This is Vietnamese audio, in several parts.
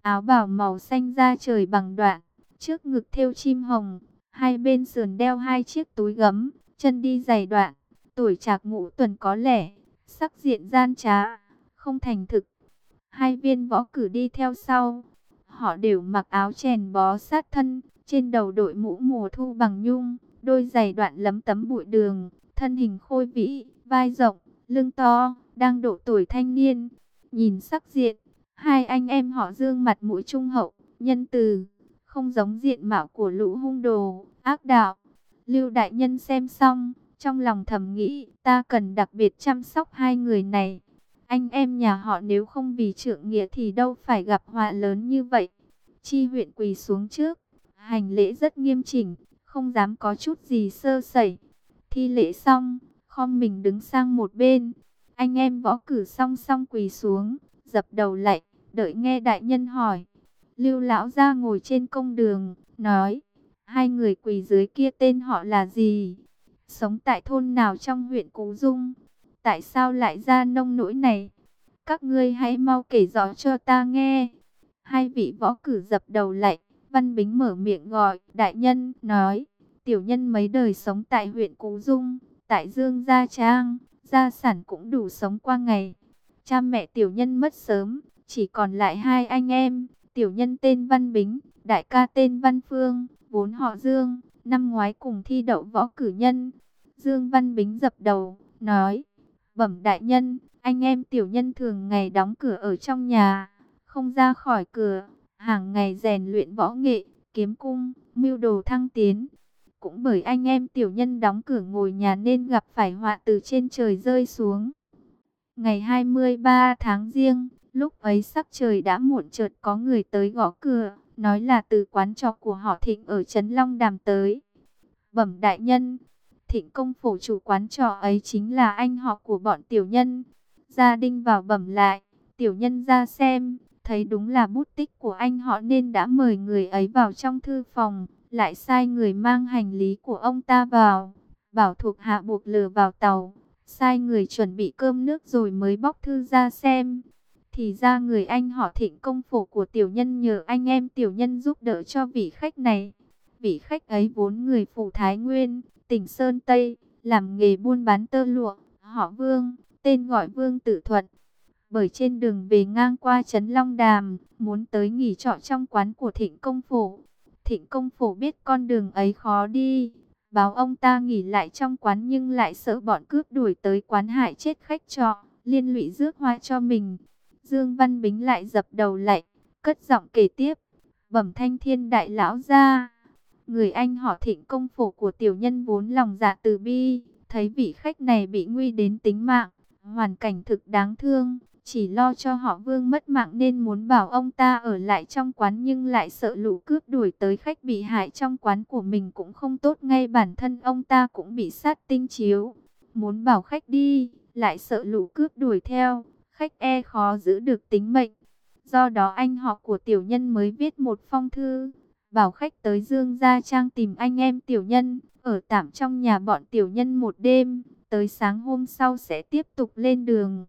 áo bào màu xanh da trời bằng đoạn, trước ngực thêu chim hồng, hai bên sườn đeo hai chiếc túi gấm, chân đi giày đoạn, tuổi trạc ngũ tuần có lẽ, sắc diện gian trá, không thành thực. Hai viên võ cử đi theo sau, họ đều mặc áo chèn bó sát thân, trên đầu đội mũ mùa thu bằng nhung, đôi giày đoạn lấm tấm bụi đường, thân hình khôi vĩ, vai rộng, lưng to, đang độ tuổi thanh niên. Nhìn sắc diện, hai anh em họ Dương mặt mũi trung hậu, nhân từ, không giống diện mạo của lũ hung đồ, ác đạo. Lưu đại nhân xem xong, trong lòng thầm nghĩ, ta cần đặc biệt chăm sóc hai người này. Anh em nhà họ nếu không vì trượng nghĩa thì đâu phải gặp họa lớn như vậy. Chi huyện quỳ xuống trước, hành lễ rất nghiêm chỉnh, không dám có chút gì sơ sẩy. Thi lễ xong, khom mình đứng sang một bên. Anh em võ cử song song quỳ xuống, dập đầu lạy, đợi nghe đại nhân hỏi. Lưu lão gia ngồi trên công đường, nói, hai người quỳ dưới kia tên họ là gì? Sống tại thôn nào trong huyện Cú Dung? Tại sao lại ra nông nỗi này? Các ngươi hãy mau kể rõ cho ta nghe. Hai vị võ cử dập đầu lạy, Văn Bính mở miệng gọi, đại nhân, nói, tiểu nhân mấy đời sống tại huyện Cú Dung, tại Dương Gia Trang, gia sản cũng đủ sống qua ngày. Cha mẹ tiểu nhân mất sớm, chỉ còn lại hai anh em, tiểu nhân tên Văn Bính, đại ca tên Văn Phương, vốn họ Dương, năm ngoái cùng thi đậu võ cử nhân. Dương Văn Bính dập đầu, nói, bẩm đại nhân, anh em tiểu nhân thường ngày đóng cửa ở trong nhà, không ra khỏi cửa, hàng ngày rèn luyện võ nghệ, kiếm cung, mưu đồ thăng tiến. Cũng bởi anh em tiểu nhân đóng cửa ngồi nhà nên gặp phải họa từ trên trời rơi xuống. Ngày 23 tháng Giêng, lúc ấy sắc trời đã muộn chợt có người tới gõ cửa, nói là từ quán trọ của họ Thịnh ở Trấn Long Đàm tới. Bẩm đại nhân, Thịnh công phủ chủ quán trọ ấy chính là anh họ của bọn tiểu nhân. Gia Đinh vào bẩm lại, tiểu nhân ra xem, thấy đúng là bút tích của anh họ nên đã mời người ấy vào trong thư phòng, lại sai người mang hành lý của ông ta vào, bảo thuộc hạ buộc lừa vào tàu, sai người chuẩn bị cơm nước rồi mới bóc thư ra xem. Thì ra người anh họ Thịnh công phủ của tiểu nhân nhờ anh em tiểu nhân giúp đỡ cho vị khách này. Vị khách ấy vốn người phủ Thái Nguyên, tỉnh Sơn Tây, làm nghề buôn bán tơ lụa, họ Vương, tên gọi Vương Tử Thuận. Bởi trên đường về ngang qua Trấn Long Đàm, muốn tới nghỉ trọ trong quán của Thịnh công phủ. Thịnh công phủ biết con đường ấy khó đi, báo ông ta nghỉ lại trong quán nhưng lại sợ bọn cướp đuổi tới quán hại chết khách trọ, liên lụy rước hoa cho mình. Dương Văn Bính lại dập đầu lạy, cất giọng kể tiếp, bẩm thanh thiên đại lão gia. Người anh họ Thịnh công phủ của tiểu nhân vốn lòng dạ từ bi, thấy vị khách này bị nguy đến tính mạng, hoàn cảnh thực đáng thương, chỉ lo cho họ Vương mất mạng nên muốn bảo ông ta ở lại trong quán nhưng lại sợ lũ cướp đuổi tới khách bị hại trong quán của mình cũng không tốt, ngay bản thân ông ta cũng bị sát tinh chiếu. Muốn bảo khách đi, lại sợ lũ cướp đuổi theo, khách e khó giữ được tính mệnh. Do đó anh họ của tiểu nhân mới viết một phong thư, bảo khách tới Dương Gia Trang tìm anh em tiểu nhân, ở tạm trong nhà bọn tiểu nhân một đêm, tới sáng hôm sau sẽ tiếp tục lên đường.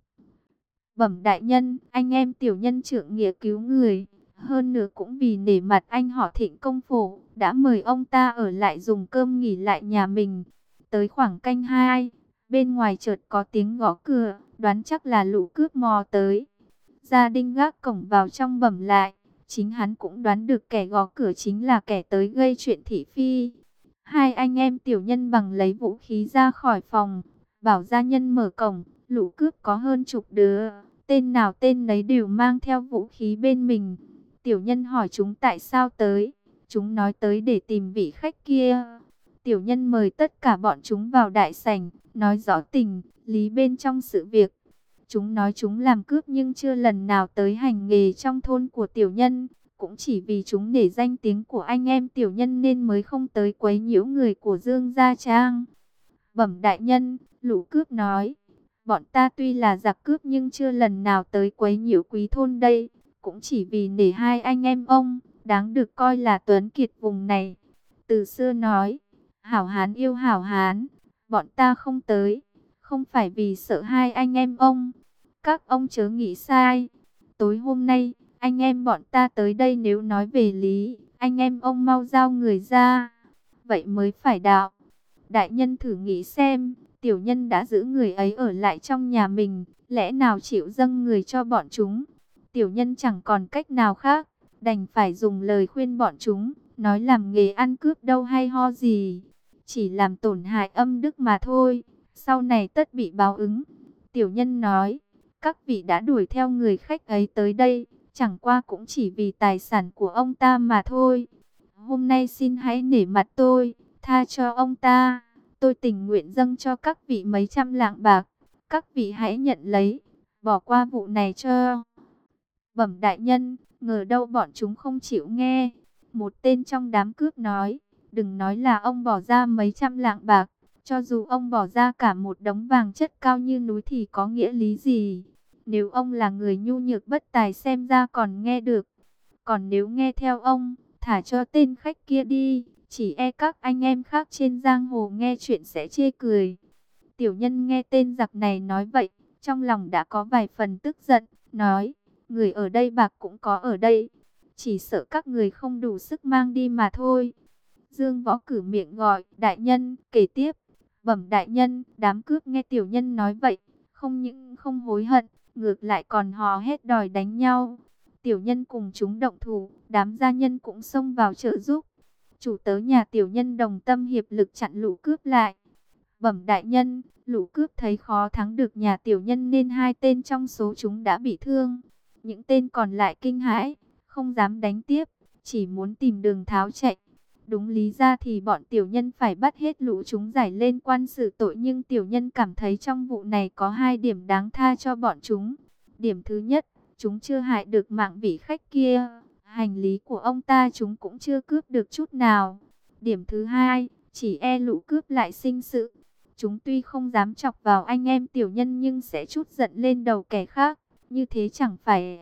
Bẩm đại nhân, anh em tiểu nhân trượng nghĩa cứu người, hơn nữa cũng vì nể mặt anh họ Thịnh công phủ, đã mời ông ta ở lại dùng cơm nghỉ lại nhà mình. Tới khoảng canh 2, bên ngoài chợt có tiếng gõ cửa, đoán chắc là lũ cướp mò tới. Gia Đinh gác cổng vào trong bẩm lại, chính hắn cũng đoán được kẻ gõ cửa chính là kẻ tới gây chuyện thị phi. Hai anh em tiểu nhân bằng lấy vũ khí ra khỏi phòng, bảo gia nhân mở cổng. Lũ cướp có hơn chục đứa, tên nào tên nấy đều mang theo vũ khí bên mình. Tiểu nhân hỏi chúng tại sao tới, chúng nói tới để tìm vị khách kia. Tiểu nhân mời tất cả bọn chúng vào đại sảnh, nói rõ tình lý bên trong sự việc. Chúng nói chúng làm cướp nhưng chưa lần nào tới hành nghề trong thôn của tiểu nhân, cũng chỉ vì chúng nể danh tiếng của anh em tiểu nhân nên mới không tới quấy nhiễu người của Dương Gia Trang. Bẩm đại nhân, lũ cướp nói, bọn ta tuy là giặc cướp nhưng chưa lần nào tới quấy nhiễu quý thôn đây, cũng chỉ vì nể hai anh em ông, đáng được coi là tuấn kiệt vùng này. Từ xưa nói, hảo hán yêu hảo hán, bọn ta không tới, không phải vì sợ hai anh em ông. Các ông chớ nghĩ sai, tối hôm nay, anh em bọn ta tới đây nếu nói về lý, anh em ông mau giao người ra, vậy mới phải đạo. Đại nhân thử nghĩ xem, tiểu nhân đã giữ người ấy ở lại trong nhà mình, lẽ nào chịu dâng người cho bọn chúng? Tiểu nhân chẳng còn cách nào khác, đành phải dùng lời khuyên bọn chúng, nói làm nghề ăn cướp đâu hay ho gì, chỉ làm tổn hại âm đức mà thôi, sau này tất bị báo ứng. Tiểu nhân nói, các vị đã đuổi theo người khách ấy tới đây, chẳng qua cũng chỉ vì tài sản của ông ta mà thôi. Hôm nay xin hãy nể mặt tôi, tha cho ông ta. Tôi tình nguyện dâng cho các vị mấy trăm lạng bạc. Các vị hãy nhận lấy, bỏ qua vụ này cho. Bẩm đại nhân, ngờ đâu bọn chúng không chịu nghe. Một tên trong đám cướp nói, đừng nói là ông bỏ ra mấy trăm lạng bạc. Cho dù ông bỏ ra cả một đống vàng chất cao như núi thì có nghĩa lý gì? Nếu ông là người nhu nhược bất tài xem ra còn nghe được. Còn nếu nghe theo ông, thả cho tên khách kia đi, chỉ e các anh em khác trên giang hồ nghe chuyện sẽ chê cười. Tiểu nhân nghe tên giặc này nói vậy, trong lòng đã có vài phần tức giận, nói, người ở đây bạc cũng có ở đây, chỉ sợ các người không đủ sức mang đi mà thôi. Dương Võ cử miệng gọi, đại nhân, kể tiếp, bẩm đại nhân, đám cướp nghe tiểu nhân nói vậy, không những không hối hận, ngược lại còn hò hét đòi đánh nhau. Tiểu nhân cùng chúng động thủ, đám gia nhân cũng xông vào trợ giúp. Chủ tớ nhà tiểu nhân đồng tâm hiệp lực chặn lũ cướp lại. Bẩm đại nhân, lũ cướp thấy khó thắng được nhà tiểu nhân nên hai tên trong số chúng đã bị thương. Những tên còn lại kinh hãi, không dám đánh tiếp, chỉ muốn tìm đường tháo chạy. Đúng lý ra thì bọn tiểu nhân phải bắt hết lũ chúng giải lên quan xử tội, nhưng tiểu nhân cảm thấy trong vụ này có hai điểm đáng tha cho bọn chúng. Điểm thứ nhất, chúng chưa hại được mạng vị khách kia, hành lý của ông ta chúng cũng chưa cướp được chút nào. Điểm thứ hai, chỉ e lũ cướp lại sinh sự. Chúng tuy không dám chọc vào anh em tiểu nhân nhưng sẽ trút giận lên đầu kẻ khác. Như thế chẳng phải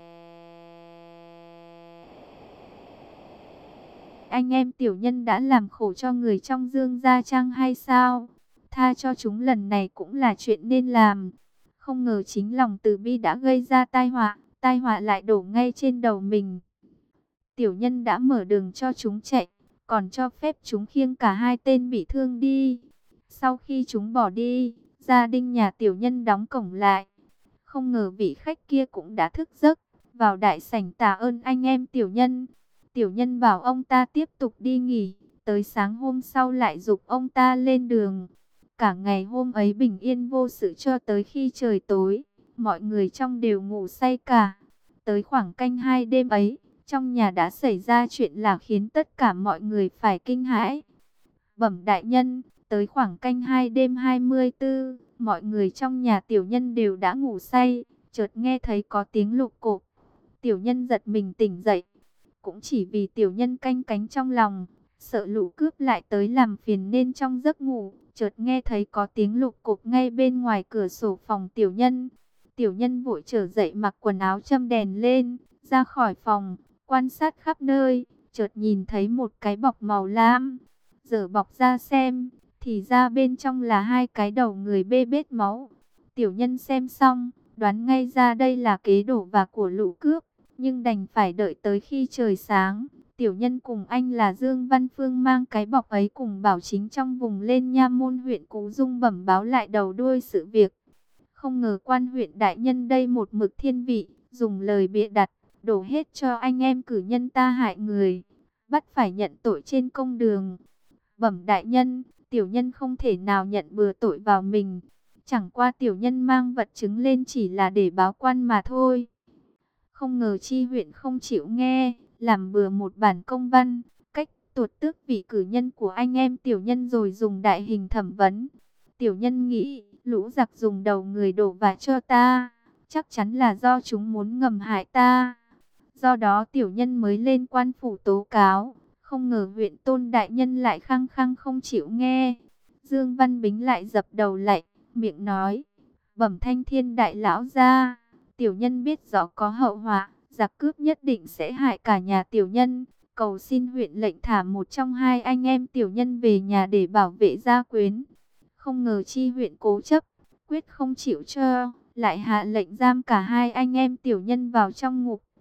anh em tiểu nhân đã làm khổ cho người trong Dương gia chăng hay sao? Tha cho chúng lần này cũng là chuyện nên làm. Không ngờ chính lòng từ bi đã gây ra tai họa lại đổ ngay trên đầu mình. Tiểu nhân đã mở đường cho chúng chạy, còn cho phép chúng khiêng cả hai tên bị thương đi. Sau khi chúng bỏ đi, gia đình nhà tiểu nhân đóng cổng lại. Không ngờ vị khách kia cũng đã thức giấc, vào đại sảnh tạ ơn anh em tiểu nhân. Tiểu nhân bảo ông ta tiếp tục đi nghỉ, tới sáng hôm sau lại giục ông ta lên đường. Cả ngày hôm ấy bình yên vô sự cho tới khi trời tối, mọi người trong đều ngủ say cả. Tới khoảng canh 2 đêm ấy, trong nhà đã xảy ra chuyện là khiến tất cả mọi người phải kinh hãi. Bẩm đại nhân, tới khoảng canh 2 đêm 24, mọi người trong nhà tiểu nhân đều đã ngủ say, chợt nghe thấy có tiếng lục cộp. Tiểu nhân giật mình tỉnh dậy, cũng chỉ vì tiểu nhân canh cánh trong lòng, sợ lũ cướp lại tới làm phiền nên trong giấc ngủ, chợt nghe thấy có tiếng lục cộp ngay bên ngoài cửa sổ phòng tiểu nhân. Tiểu nhân vội trở dậy mặc quần áo châm đèn lên, ra khỏi phòng, quan sát khắp nơi, chợt nhìn thấy một cái bọc màu lam. Dở bọc ra xem, thì ra bên trong là hai cái đầu người bê bết máu. Tiểu nhân xem xong, đoán ngay ra đây là kế đổ và của lũ cướp, nhưng đành phải đợi tới khi trời sáng. Tiểu nhân cùng anh là Dương Văn Phương mang cái bọc ấy cùng Bảo Chính trong vùng lên nha môn huyện Cú Dung bẩm báo lại đầu đuôi sự việc. Không ngờ quan huyện đại nhân đây một mực thiên vị, dùng lời bịa đặt, đổ hết cho anh em cử nhân ta hại người, bắt phải nhận tội trên công đường. Bẩm đại nhân, tiểu nhân không thể nào nhận bừa tội vào mình. Chẳng qua tiểu nhân mang vật chứng lên chỉ là để báo quan mà thôi. Không ngờ chi huyện không chịu nghe, làm bừa một bản công văn, cách tuột tước vị cử nhân của anh em tiểu nhân rồi dùng đại hình thẩm vấn. Tiểu nhân nghĩ, lũ giặc dùng đầu người đổ vả cho ta, chắc chắn là do chúng muốn ngầm hại ta. Do đó tiểu nhân mới lên quan phủ tố cáo. Không ngờ huyện Tôn đại nhân lại khăng khăng không chịu nghe. Dương Văn Bính lại dập đầu lạy, miệng nói, bẩm thanh thiên đại lão gia, tiểu nhân biết rõ có hậu họa, giặc cướp nhất định sẽ hại cả nhà tiểu nhân. Cầu xin huyện lệnh thả một trong hai anh em tiểu nhân về nhà để bảo vệ gia quyến. Không ngờ chi huyện cố chấp, quyết không chịu cho, lại hạ lệnh giam cả hai anh em tiểu nhân vào trong ngục.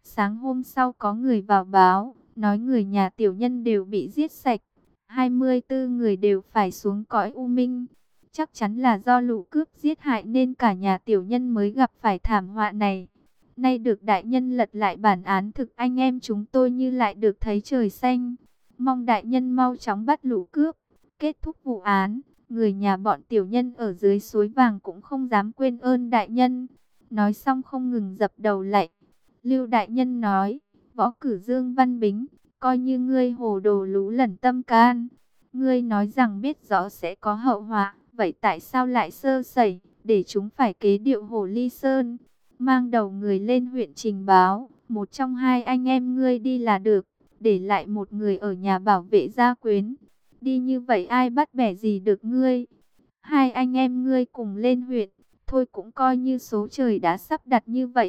Sáng hôm sau có người vào báo, nói người nhà tiểu nhân đều bị giết sạch. 24 người đều phải xuống cõi u minh. Chắc chắn là do lũ cướp giết hại nên cả nhà tiểu nhân mới gặp phải thảm họa này. Nay được đại nhân lật lại bản án thực, anh em chúng tôi như lại được thấy trời xanh. Mong đại nhân mau chóng bắt lũ cướp, kết thúc vụ án. Người nhà bọn tiểu nhân ở dưới suối vàng cũng không dám quên ơn đại nhân. Nói xong không ngừng dập đầu lạy. Lưu đại nhân nói, võ cử Dương Văn Bính, coi như ngươi hồ đồ lú lẩn tâm can. Ngươi nói rằng biết rõ sẽ có hậu họa, vậy tại sao lại sơ sẩy, để chúng phải kế điệu Hồ Ly Sơn? Mang đầu người lên huyện trình báo, một trong hai anh em ngươi đi là được, để lại một người ở nhà bảo vệ gia quyến. Đi như vậy ai bắt bẻ gì được ngươi? Hai anh em ngươi cùng lên huyện, thôi cũng coi như số trời đã sắp đặt như vậy.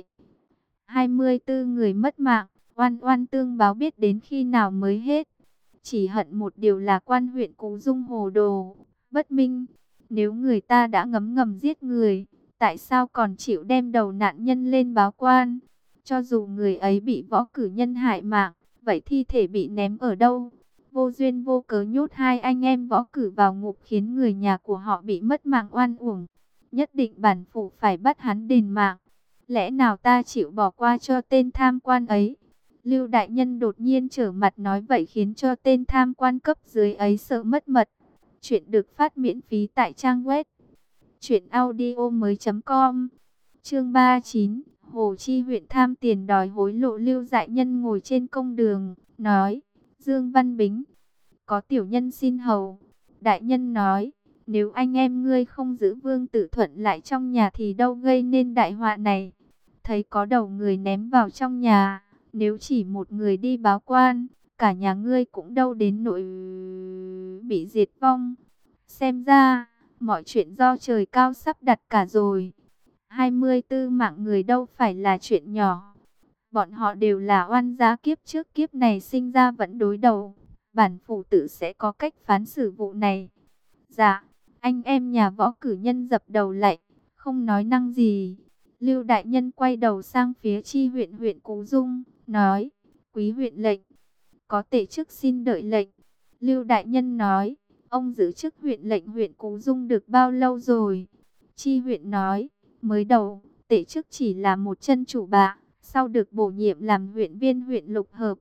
24 người mất mạng, oan oan tương báo biết đến khi nào mới hết. Chỉ hận một điều là quan huyện Cú Dung hồ đồ, bất minh. Nếu người ta đã ngấm ngầm giết người, tại sao còn chịu đem đầu nạn nhân lên báo quan? Cho dù người ấy bị võ cử nhân hại mạng, vậy thi thể bị ném ở đâu? Vô duyên vô cớ nhốt hai anh em võ cử vào ngục khiến người nhà của họ bị mất mạng oan uổng. Nhất định bản phủ phải bắt hắn đền mạng. Lẽ nào ta chịu bỏ qua cho tên tham quan ấy? Lưu đại nhân đột nhiên trở mặt nói vậy khiến cho tên tham quan cấp dưới ấy sợ mất mật. Chuyện được phát miễn phí tại trang web truyệnaudiomoi.com. Chương 39, Hồ Chi huyện tham tiền đòi hối lộ. Lưu đại nhân ngồi trên công đường, nói: Dương Văn Bính, có tiểu nhân xin hầu. Đại nhân nói: nếu anh em ngươi không giữ Vương Tử Thuận lại trong nhà thì đâu gây nên đại họa này. Thấy có đầu người ném vào trong nhà, nếu chỉ một người đi báo quan, cả nhà ngươi cũng đâu đến nỗi bị diệt vong. Xem ra, mọi chuyện do trời cao sắp đặt cả rồi. 24 mạng người đâu phải là chuyện nhỏ. Bọn họ đều là oan gia kiếp trước kiếp này sinh ra vẫn đối đầu. Bản phủ tử sẽ có cách phán xử vụ này. Dạ, anh em nhà võ cử nhân dập đầu lạy, không nói năng gì. Lưu đại nhân quay đầu sang phía chi huyện huyện Cú Dung, nói: quý huyện lệnh, có tể chức xin đợi lệnh. Lưu đại nhân nói: ông giữ chức huyện lệnh huyện Cú Dung được bao lâu rồi? Chi huyện nói: mới đầu, tể chức chỉ là một chân chủ bạ, sau được bổ nhiệm làm huyện viên huyện Lục Hợp.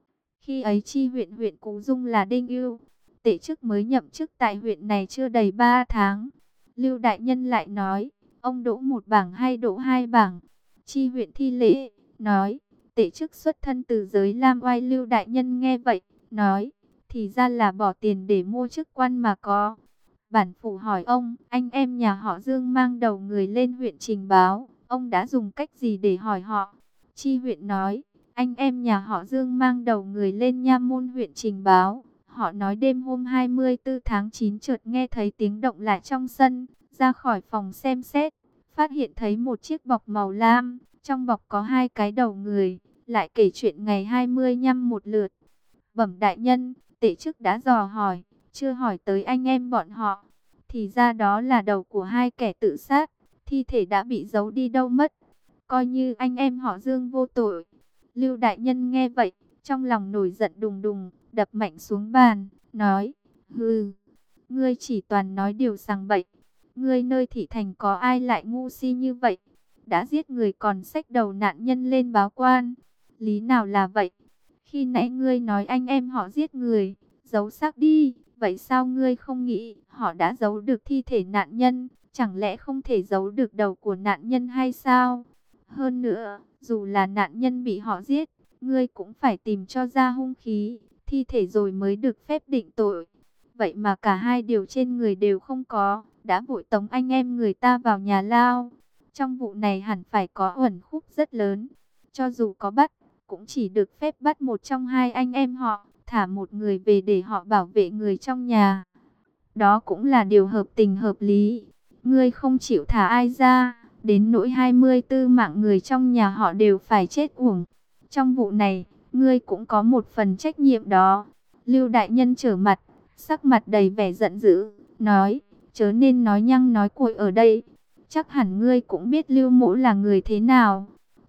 Khi ấy chi huyện huyện Cú Dung là Đinh Ưu, tể chức mới nhậm chức tại huyện này chưa đầy 3 tháng. Lưu đại nhân lại nói: ông đỗ một bảng hay đỗ hai bảng? Chi huyện thi lễ, nói: tể chức xuất thân từ giới Lam Oai. Lưu đại nhân nghe vậy, nói: thì ra là bỏ tiền để mua chức quan mà có. Bản phủ hỏi ông, anh em nhà họ Dương mang đầu người lên huyện trình báo, ông đã dùng cách gì để hỏi họ? Chi huyện nói: anh em nhà họ Dương mang đầu người lên Nha Môn huyện trình báo. Họ nói đêm hôm 24 tháng 9 chợt nghe thấy tiếng động lạ trong sân, ra khỏi phòng xem xét, phát hiện thấy một chiếc bọc màu lam, trong bọc có hai cái đầu người, lại kể chuyện ngày 20 nhăm một lượt. Bẩm đại nhân, tể chức đã dò hỏi, chưa hỏi tới anh em bọn họ, thì ra đó là đầu của hai kẻ tự sát, thi thể đã bị giấu đi đâu mất, coi như anh em họ Dương vô tội. Lưu đại nhân nghe vậy, trong lòng nổi giận đùng đùng, đập mạnh xuống bàn, nói: hừ, ngươi chỉ toàn nói điều sằng bậy. Ngươi nơi thị thành có ai lại ngu si như vậy? Đã giết người còn xách đầu nạn nhân lên báo quan. Lý nào là vậy? Khi nãy ngươi nói anh em họ giết người, giấu xác đi. Vậy sao ngươi không nghĩ họ đã giấu được thi thể nạn nhân? Chẳng lẽ không thể giấu được đầu của nạn nhân hay sao? Hơn nữa, dù là nạn nhân bị họ giết, ngươi cũng phải tìm cho ra hung khí, thi thể rồi mới được phép định tội. Vậy mà cả hai điều trên người đều không có, đã vội tống anh em người ta vào nhà lao. Trong vụ này hẳn phải có uẩn khúc rất lớn. Cho dù có bắt, cũng chỉ được phép bắt một trong hai anh em họ, thả một người về để họ bảo vệ người trong nhà. Đó cũng là điều hợp tình hợp lý. Ngươi không chịu thả ai ra, đến nỗi 24 mạng người trong nhà họ đều phải chết uổng. Trong vụ này, ngươi cũng có một phần trách nhiệm đó. Lưu đại nhân trở mặt, sắc mặt đầy vẻ giận dữ, nói: chớ nên nói nhăng nói cuội ở đây. Chắc hẳn ngươi cũng biết Lưu Mỗ là người thế nào.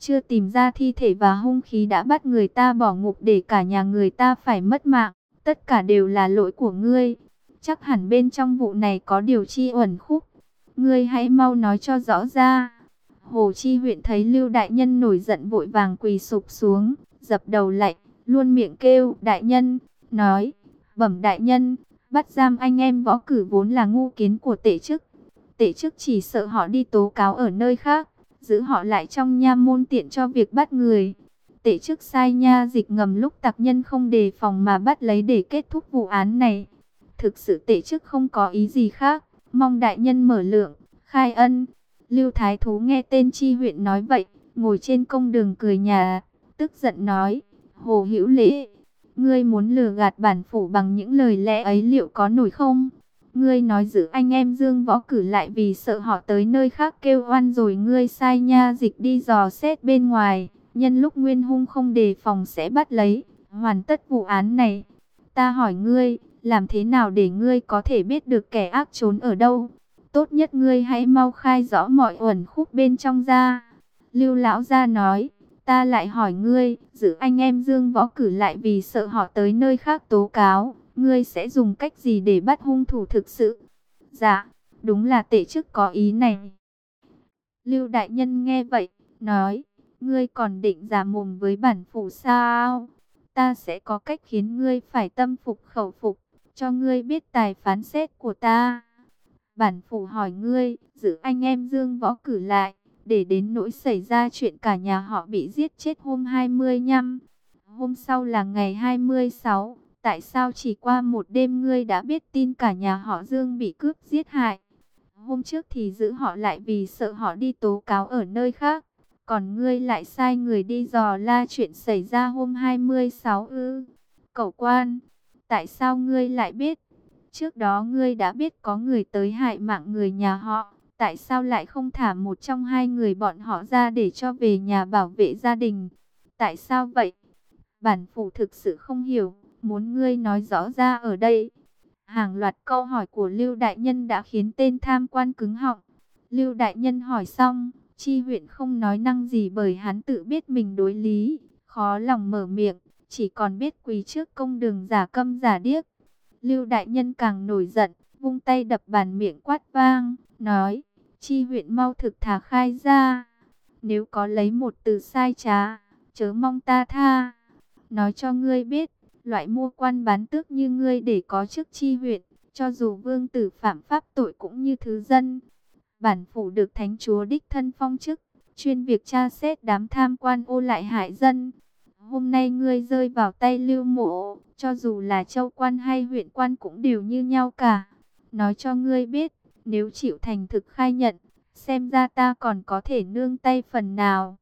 chưa tìm ra thi thể và hung khí đã bắt người ta bỏ ngục để cả nhà người ta phải mất mạng. Tất cả đều là lỗi của ngươi. Chắc hẳn bên trong vụ này có điều chi uẩn khúc. Ngươi hãy mau nói cho rõ ra. Hồ Chi huyện thấy Lưu đại nhân nổi giận vội vàng quỳ sụp xuống, dập đầu lạy, luôn miệng kêu đại nhân, nói, bẩm đại nhân, bắt giam anh em võ cử vốn là ngu kiến của Tể Chức. Tể Chức chỉ sợ họ đi tố cáo ở nơi khác, giữ họ lại trong nha môn tiện cho việc bắt người. Tể Chức sai nha dịch ngầm lúc tặc nhân không đề phòng mà bắt lấy để kết thúc vụ án này. Thực sự Tể Chức không có ý gì khác, mong đại nhân mở lượng, khai ân. Lưu Thái Thú nghe tên Chi huyện nói vậy, ngồi trên công đường cười nhà, tức giận nói, Hồ Hữu Lễ, ngươi muốn lừa gạt bản phủ bằng những lời lẽ ấy liệu có nổi không? Ngươi nói giữ anh em Dương Võ Cử lại vì sợ họ tới nơi khác kêu oan, rồi ngươi sai nha dịch đi dò xét bên ngoài, nhân lúc Nguyên hung không đề phòng sẽ bắt lấy, hoàn tất vụ án này. Ta hỏi ngươi, làm thế nào để ngươi có thể biết được kẻ ác trốn ở đâu? Tốt nhất ngươi hãy mau khai rõ mọi uẩn khúc bên trong ra. Lưu lão gia nói, ta lại hỏi ngươi, giữ anh em Dương Võ Cử lại vì sợ họ tới nơi khác tố cáo, ngươi sẽ dùng cách gì để bắt hung thủ thực sự? Dạ, đúng là Tể Chức có ý này. Lưu đại nhân nghe vậy, nói, ngươi còn định giả mồm với bản phủ sao? Ta sẽ có cách khiến ngươi phải tâm phục khẩu phục, cho ngươi biết tài phán xét của ta. Bản phủ hỏi ngươi, giữ anh em Dương Võ Cử lại, để đến nỗi xảy ra chuyện cả nhà họ bị giết chết hôm 25. Hôm sau là ngày 26, tại sao chỉ qua một đêm ngươi đã biết tin cả nhà họ Dương bị cướp giết hại? Hôm trước thì giữ họ lại vì sợ họ đi tố cáo ở nơi khác, còn ngươi lại sai người đi dò la chuyện xảy ra hôm 26 ư? Cẩu quan, tại sao ngươi lại biết? Trước đó ngươi đã biết có người tới hại mạng người nhà họ, tại sao lại không thả một trong hai người bọn họ ra để cho về nhà bảo vệ gia đình? Tại sao vậy? Bản phủ thực sự không hiểu, muốn ngươi nói rõ ra ở đây. Hàng loạt câu hỏi của Lưu đại nhân đã khiến tên tham quan cứng họng. Lưu đại nhân hỏi xong, Chi huyện không nói năng gì bởi hắn tự biết mình đối lý, khó lòng mở miệng, chỉ còn biết quỳ trước công đường giả câm giả điếc. Lưu đại nhân càng nổi giận, vung tay đập bàn miệng quát vang, nói, Chi huyện mau thực thà khai ra. Nếu có lấy một từ sai trá, chớ mong ta tha. Nói cho ngươi biết, loại mua quan bán tước như ngươi để có chức chi huyện, cho dù vương tử phạm pháp tội cũng như thứ dân. Bản phủ được thánh chúa đích thân phong chức, chuyên việc tra xét đám tham quan ô lại hại dân. Hôm nay ngươi rơi vào tay Lưu Mộ, cho dù là châu quan hay huyện quan cũng đều như nhau cả. Nói cho ngươi biết, nếu chịu thành thực khai nhận, xem ra ta còn có thể nương tay phần nào.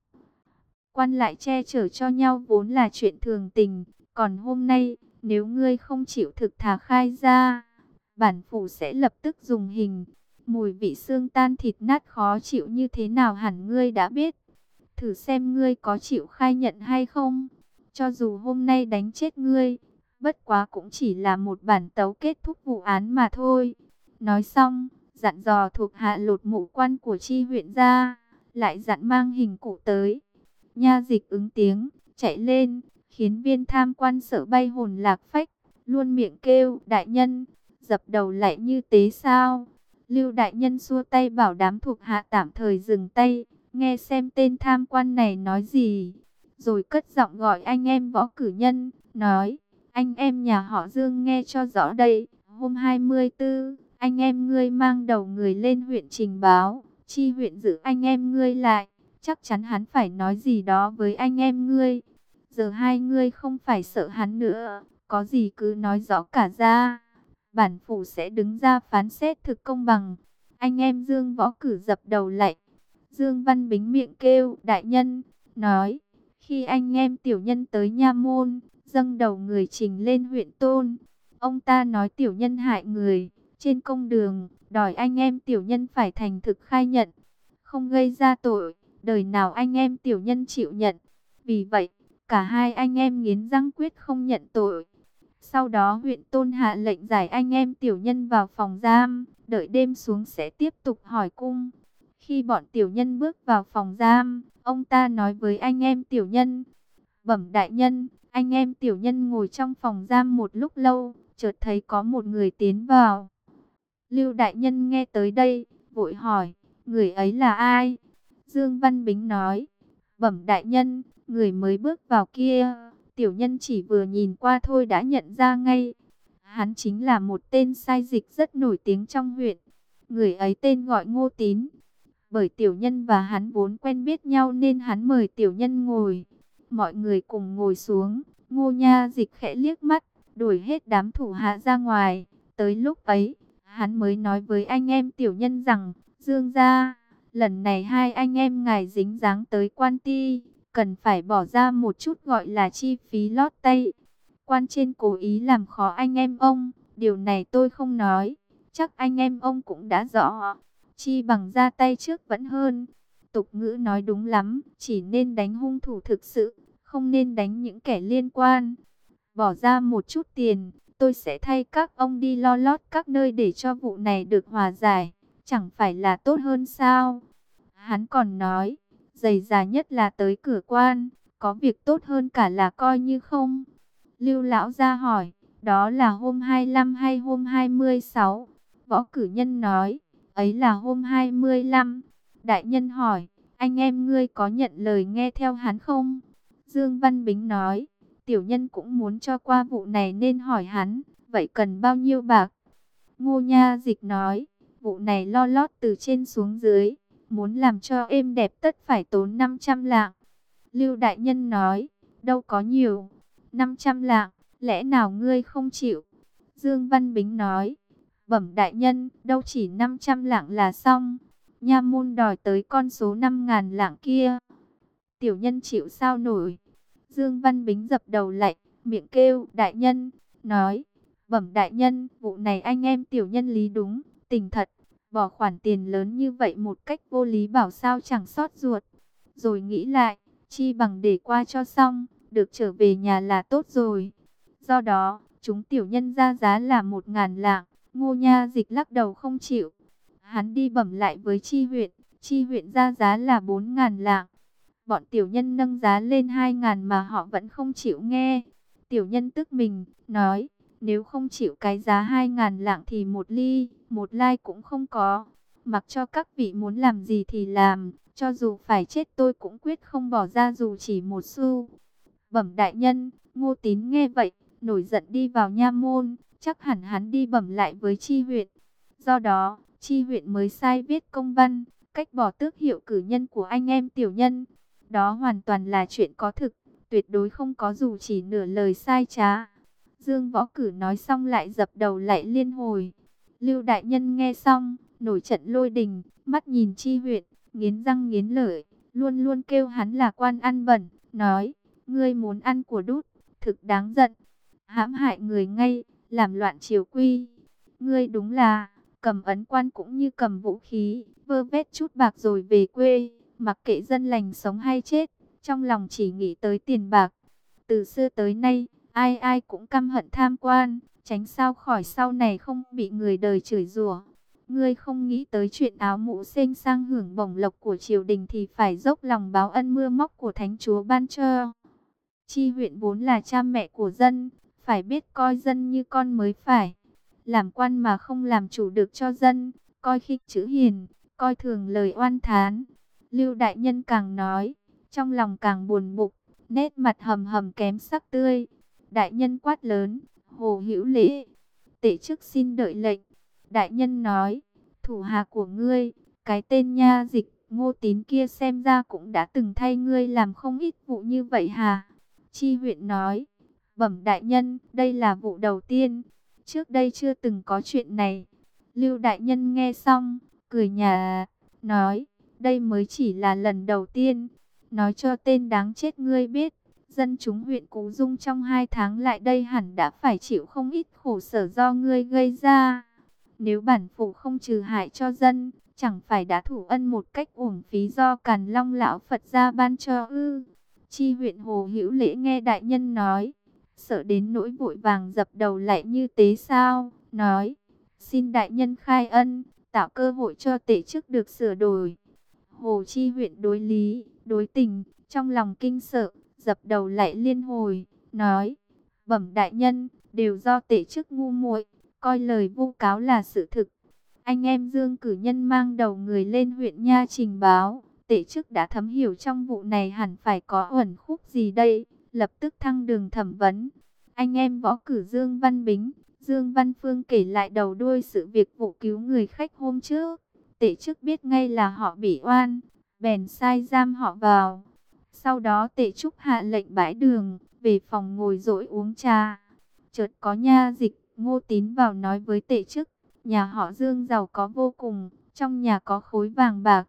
Quan lại che chở cho nhau vốn là chuyện thường tình, còn hôm nay, nếu ngươi không chịu thực thà khai ra, bản phủ sẽ lập tức dùng hình. Mùi vị xương tan thịt nát khó chịu như thế nào hẳn ngươi đã biết. Thử xem ngươi có chịu khai nhận hay không. Cho dù hôm nay đánh chết ngươi, bất quá cũng chỉ là một bản tấu kết thúc vụ án mà thôi. Nói xong, dặn dò thuộc hạ lột mũ quan của Chi huyện ra, lại dặn mang hình cụ tới. Nha dịch ứng tiếng, chạy lên, khiến viên tham quan sợ bay hồn lạc phách, luôn miệng kêu, đại nhân, dập đầu lại như tế sao. Lưu đại nhân xua tay bảo đám thuộc hạ tạm thời dừng tay, nghe xem tên tham quan này nói gì. Rồi cất giọng gọi anh em võ cử nhân, nói, anh em nhà họ Dương nghe cho rõ đây, hôm 24, anh em ngươi mang đầu người lên huyện trình báo, Chi huyện giữ anh em ngươi lại, chắc chắn hắn phải nói gì đó với anh em ngươi. Giờ hai ngươi không phải sợ hắn nữa, có gì cứ nói rõ cả ra. Bản phủ sẽ đứng ra phán xét thực công bằng. Anh em Dương Võ Cử dập đầu lạy. Dương Văn Bính miệng kêu, đại nhân, nói, khi anh em tiểu nhân tới nha môn, dâng đầu người trình lên huyện tôn. Ông ta nói tiểu nhân hại người, trên công đường, đòi anh em tiểu nhân phải thành thực khai nhận, không gây ra tội, đời nào anh em tiểu nhân chịu nhận. Vì vậy, cả hai anh em nghiến răng quyết không nhận tội. Sau đó huyện tôn hạ lệnh giải anh em tiểu nhân vào phòng giam, đợi đêm xuống sẽ tiếp tục hỏi cung. Khi Khi bọn tiểu nhân bước vào phòng giam, ông ta nói với anh em tiểu nhân: Bẩm đại nhân. Anh em tiểu nhân ngồi trong phòng giam một lúc lâu, chợt thấy có một người tiến vào. Lưu đại nhân nghe tới đây, vội hỏi: Người ấy là ai? Dương Văn Bính nói: Bẩm đại nhân, người mới bước vào kia, tiểu nhân chỉ vừa nhìn qua thôi đã nhận ra ngay. Hắn chính là một tên sai dịch rất nổi tiếng trong huyện. Người ấy tên gọi Ngô Tín. Bởi tiểu nhân và hắn vốn quen biết nhau nên hắn mời tiểu nhân ngồi. Mọi người cùng ngồi xuống. Ngô Nha Dịch khẽ liếc mắt, đuổi hết đám thủ hạ ra ngoài. Tới lúc ấy, hắn mới nói với anh em tiểu nhân rằng: Dương gia, lần này hai anh em ngài dính dáng tới quan ty, cần phải bỏ ra một chút gọi là chi phí lót tay. Quan trên cố ý làm khó anh em ông, điều này tôi không nói, chắc anh em ông cũng đã rõ. Chi bằng ra tay trước vẫn hơn. Tục ngữ nói đúng lắm, chỉ nên đánh hung thủ thực sự, không nên đánh những kẻ liên quan. Bỏ ra một chút tiền, tôi sẽ thay các ông đi lo lót các nơi để cho vụ này được hòa giải. Chẳng phải là tốt hơn sao? Hắn còn nói, dày dà nhất là tới cửa quan, có việc tốt hơn cả là coi như không. Lưu lão gia hỏi, đó là hôm 25 hay hôm 26? Võ cử nhân nói, ấy là hôm 25. Đại nhân hỏi, anh em ngươi có nhận lời nghe theo hắn không? Dương Văn Bính nói, tiểu nhân cũng muốn cho qua vụ này nên hỏi hắn, vậy cần bao nhiêu bạc? Ngô Nha Dịch nói, vụ này lo lót từ trên xuống dưới, muốn làm cho êm đẹp tất phải tốn 500 lạng. Lưu đại nhân nói, đâu có nhiều, 500 lạng, lẽ nào ngươi không chịu? Dương Văn Bính nói, bẩm đại nhân, đâu chỉ 500 lạng là xong, nha môn đòi tới con số 5.000 lạng kia. Tiểu nhân chịu sao nổi? Dương Văn Bính dập đầu lạy, miệng kêu, đại nhân, nói, bẩm đại nhân, vụ này anh em tiểu nhân lý đúng, tình thật, bỏ khoản tiền lớn như vậy một cách vô lý bảo sao chẳng xót ruột. Rồi nghĩ lại, chi bằng để qua cho xong, được trở về nhà là tốt rồi. Do đó, chúng tiểu nhân ra giá là 1.000 lạng. Ngô Nha Dịch lắc đầu không chịu. Hắn đi bẩm lại với chi huyện ra giá là 4.000 lạng. Bọn tiểu nhân nâng giá lên 2.000 mà họ vẫn không chịu nghe. Tiểu nhân tức mình, nói, nếu không chịu cái giá 2.000 lạng thì một lai cũng không có. Mặc cho các vị muốn làm gì thì làm, cho dù phải chết tôi cũng quyết không bỏ ra dù chỉ một xu. Bẩm đại nhân, Ngô Tín nghe vậy, nổi giận đi vào nha môn, chắc hẳn hắn đi bẩm lại với chi huyện. Do đó, chi huyện mới sai viết công văn, cách bỏ tước hiệu cử nhân của anh em tiểu nhân. Đó hoàn toàn là chuyện có thực, tuyệt đối không có dù chỉ nửa lời sai trá. Dương Võ Cử nói xong lại dập đầu lại liên hồi. Lưu đại nhân nghe xong, nổi trận lôi đình, mắt nhìn chi huyện, nghiến răng nghiến lợi, luôn luôn kêu hắn là quan ăn bẩn, nói, ngươi muốn ăn của đút, thực đáng giận, hãm hại người ngay, làm loạn triều quy. Ngươi đúng là, cầm ấn quan cũng như cầm vũ khí, vơ vét chút bạc rồi về quê, mặc kệ dân lành sống hay chết, trong lòng chỉ nghĩ tới tiền bạc. Từ xưa tới nay, ai ai cũng căm hận tham quan, tránh sao khỏi sau này không bị người đời chửi rủa. Ngươi không nghĩ tới chuyện áo mũ xanh sang hưởng bổng lộc của triều đình thì phải dốc lòng báo ân mưa móc của thánh chúa ban cho. Chi huyện vốn là cha mẹ của dân, phải biết coi dân như con mới phải. Làm quan mà không làm chủ được cho dân, coi khinh chữ hiền, coi thường lời oan thán. Lưu đại nhân càng nói, trong lòng càng buồn bực, nét mặt hầm hầm kém sắc tươi. Đại nhân quát lớn, Hồ Hữu Lễ, tể chức xin đợi lệnh. Đại nhân nói, thủ hạ của ngươi, cái tên nha dịch Ngô Tín kia xem ra cũng đã từng thay ngươi làm không ít vụ như vậy hả? Chi huyện nói, bẩm đại nhân, đây là vụ đầu tiên, trước đây chưa từng có chuyện này. Lưu đại nhân nghe xong, cười nhạt, nói, đây mới chỉ là lần đầu tiên. Nói cho tên đáng chết ngươi biết, dân chúng huyện Cú Dung trong 2 tháng lại đây hẳn đã phải chịu không ít khổ sở do ngươi gây ra. Nếu bản phủ không trừ hại cho dân, chẳng phải đã thủ ân một cách uổng phí do Càn Long lão Phật gia ban cho ư? Chi huyện Hồ Hữu Lễ nghe đại nhân nói, sợ đến nỗi vội vàng dập đầu lại như tế sao, nói, xin đại nhân khai ân, tạo cơ hội cho tể chức được sửa đổi. Hồ Chi huyện đối lý, đối tình, trong lòng kinh sợ, dập đầu lại liên hồi, nói: Bẩm đại nhân, đều do tể chức ngu muội, coi lời vu cáo là sự thực. Anh em Dương cử nhân mang đầu người lên huyện Nha trình báo, tể chức đã thấm hiểu trong vụ này hẳn phải có uẩn khúc gì đây, lập tức thăng đường thẩm vấn. Anh em võ cử Dương Văn Bính, Dương Văn Phương kể lại đầu đuôi sự việc vụ cứu người khách hôm trước. Tể chức biết ngay là họ bị oan, bèn sai giam họ vào. Sau đó tể trúc hạ lệnh bãi đường, về phòng ngồi dỗi uống trà. Chợt có nha dịch Ngô Tín vào nói với tể chức, nhà họ Dương giàu có vô cùng, trong nhà có khối vàng bạc.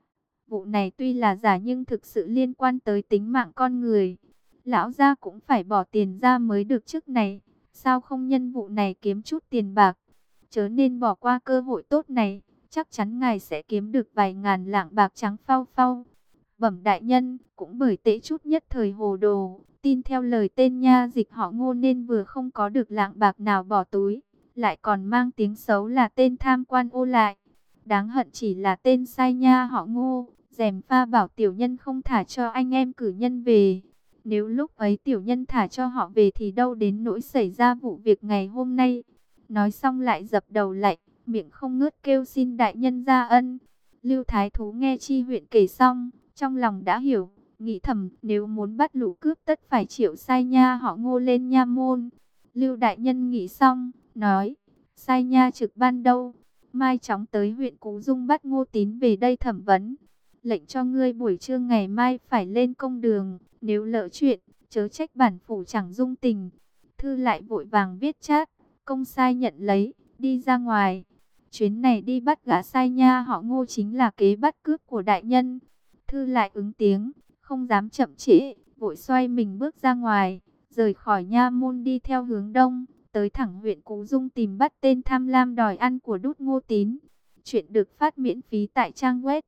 Vụ này tuy là giả nhưng thực sự liên quan tới tính mạng con người. Lão gia cũng phải bỏ tiền ra mới được chức này, sao không nhân vụ này kiếm chút tiền bạc? Chớ nên bỏ qua cơ hội tốt này, chắc chắn ngài sẽ kiếm được vài ngàn lạng bạc trắng phau phau. Bẩm đại nhân, cũng bởi tễ chút nhất thời hồ đồ, tin theo lời tên nha dịch họ Ngô nên vừa không có được lạng bạc nào bỏ túi, lại còn mang tiếng xấu là tên tham quan ô lại. Đáng hận chỉ là tên sai nha họ Ngô, gièm pha bảo tiểu nhân không thả cho anh em cử nhân về. Nếu lúc ấy tiểu nhân thả cho họ về thì đâu đến nỗi xảy ra vụ việc ngày hôm nay. Nói xong lại dập đầu lạy, miệng không ngớt kêu xin đại nhân ra ân. Lưu Thái Thú nghe Chi huyện kể xong, trong lòng đã hiểu, nghĩ thầm nếu muốn bắt lũ cướp tất phải triệu sai nha họ Ngô lên nha môn. Lưu đại nhân nghĩ xong, nói, sai nha trực ban đâu, mai chóng tới huyện Cú Dung bắt Ngô Tín về đây thẩm vấn. Lệnh cho ngươi buổi trưa ngày mai phải lên công đường, nếu lỡ chuyện, chớ trách bản phủ chẳng dung tình. Thư lại vội vàng viết chát, công sai nhận lấy, đi ra ngoài. Chuyến này đi bắt gã sai nha họ Ngô chính là kế bắt cướp của đại nhân. Thư lại ứng tiếng, không dám chậm trễ, vội xoay mình bước ra ngoài, rời khỏi nha môn đi theo hướng đông, tới thẳng huyện Cú Dung tìm bắt tên tham lam đòi ăn của đút Ngô Tín. Chuyện được phát miễn phí tại trang web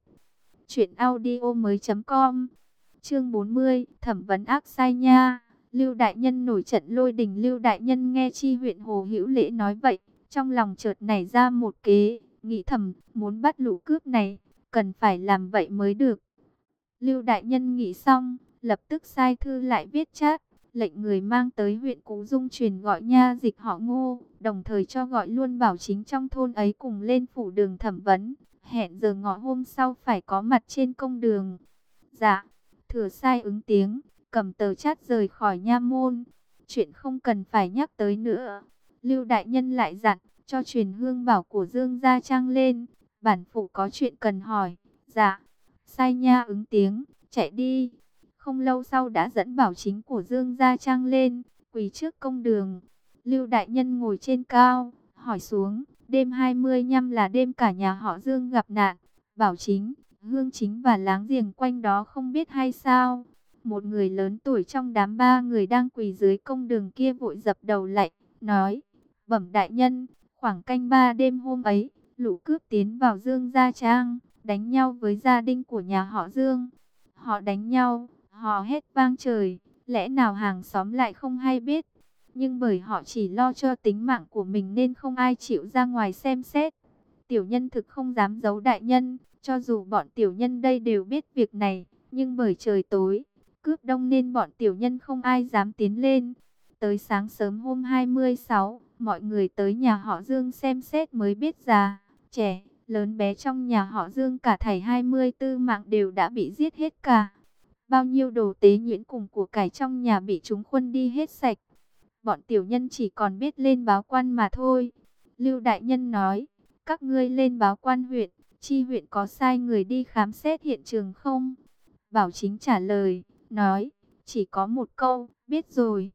truyệnaudiomoi.com. Chương 40, thẩm vấn ác sai nha. Lưu đại nhân nổi trận lôi đình. Lưu đại nhân nghe Chi huyện Hồ Hữu Lễ nói vậy, trong lòng chợt nảy ra một kế, nghĩ thầm, muốn bắt lũ cướp này, cần phải làm vậy mới được. Lưu đại nhân nghĩ xong, lập tức sai thư lại viết chát, lệnh người mang tới huyện Cú Dung truyền gọi nha dịch họ Ngô, đồng thời cho gọi luôn bảo chính trong thôn ấy cùng lên phủ đường thẩm vấn, hẹn giờ ngọ hôm sau phải có mặt trên công đường. Dạ, thừa sai ứng tiếng, cầm tờ chát rời khỏi nha môn. Chuyện không cần phải nhắc tới nữa. Lưu đại nhân lại dặn, cho truyền hương bảo của Dương gia trang lên, bản phủ có chuyện cần hỏi. Dạ, sai nha ứng tiếng, chạy đi. Không lâu sau đã dẫn bảo chính của Dương gia trang lên, quỳ trước công đường. Lưu đại nhân ngồi trên cao, hỏi xuống, đêm 25 là đêm cả nhà họ Dương gặp nạn. Bảo chính, Hương chính và láng giềng quanh đó không biết hay sao? Một người lớn tuổi trong đám ba người đang quỳ dưới công đường kia vội dập đầu lạy, nói, bẩm đại nhân, khoảng canh 3 đêm hôm ấy, lũ cướp tiến vào Dương gia trang, đánh nhau với gia đình của nhà họ Dương. Họ đánh nhau, họ hét vang trời, lẽ nào hàng xóm lại không hay biết. Nhưng bởi họ chỉ lo cho tính mạng của mình nên không ai chịu ra ngoài xem xét. Tiểu nhân thực không dám giấu đại nhân, cho dù bọn tiểu nhân đây đều biết việc này, nhưng bởi trời tối, cướp đông nên bọn tiểu nhân không ai dám tiến lên. Tới sáng sớm hôm 26, mọi người tới nhà họ Dương xem xét mới biết già, trẻ, lớn bé trong nhà họ Dương cả thảy 24 mạng đều đã bị giết hết cả. Bao nhiêu đồ tế nhuyễn cùng của cải trong nhà bị chúng khuân đi hết sạch. Bọn tiểu nhân chỉ còn biết lên báo quan mà thôi. Lưu đại nhân nói, các ngươi lên báo quan huyện, Chi huyện có sai người đi khám xét hiện trường không? Bảo chính trả lời, nói, chỉ có một câu, biết rồi.